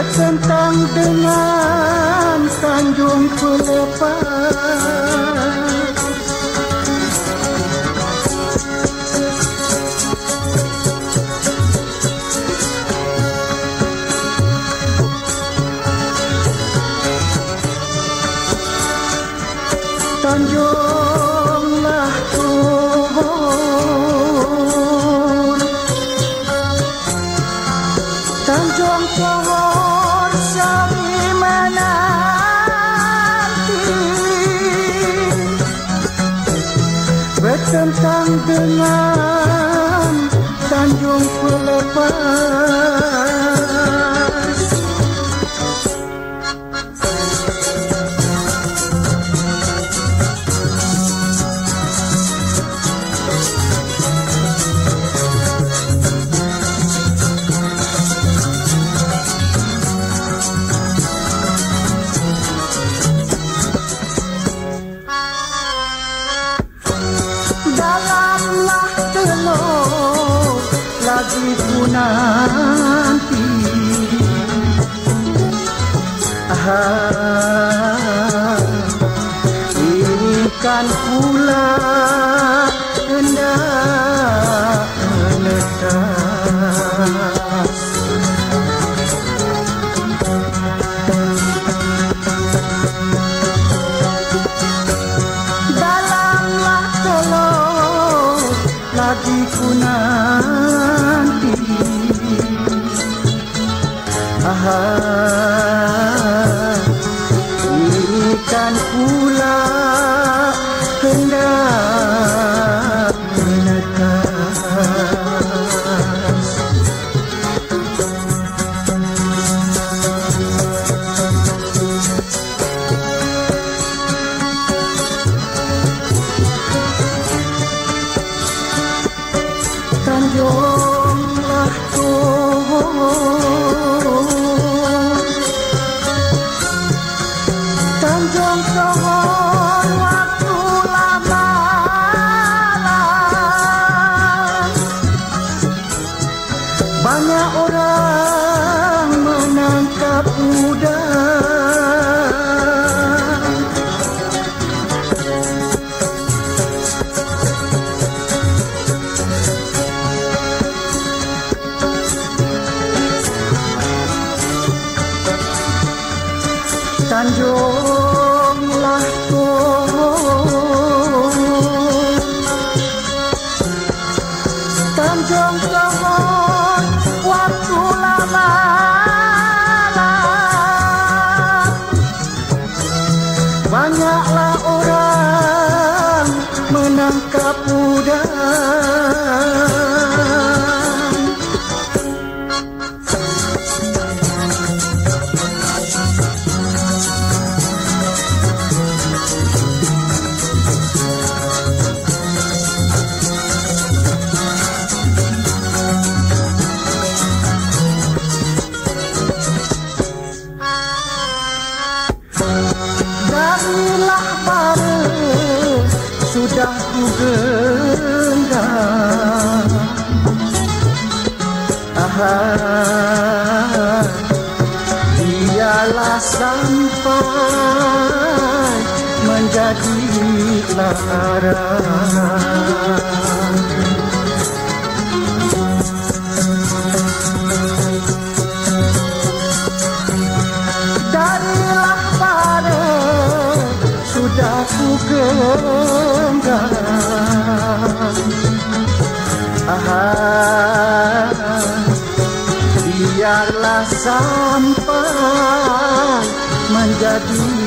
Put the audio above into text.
bertentang dengan Tanjung Pelepas. Tanjunglah Tohor, Tanjung Tohor sami menanti, bertentang dengan Tanjung Pelepas. Dalamlah telur lagi ku nanti, ini kan pula hendak menetas. Dalamlah telur lagi ku nanti, ini kan pula hendak menetas. Tanjunglah Tohor, Tanjung Tohor waktu lama, banyak orang menangkap udang. Tanjunglah Tohor, Tanjung Tohor waktu lama, banyaklah orang menangkap udang. Darilah bara sudah ku genggam, biarlah sampai menjadi larang. Darilah bara sudah ku genggam, biarlah sampai menjadi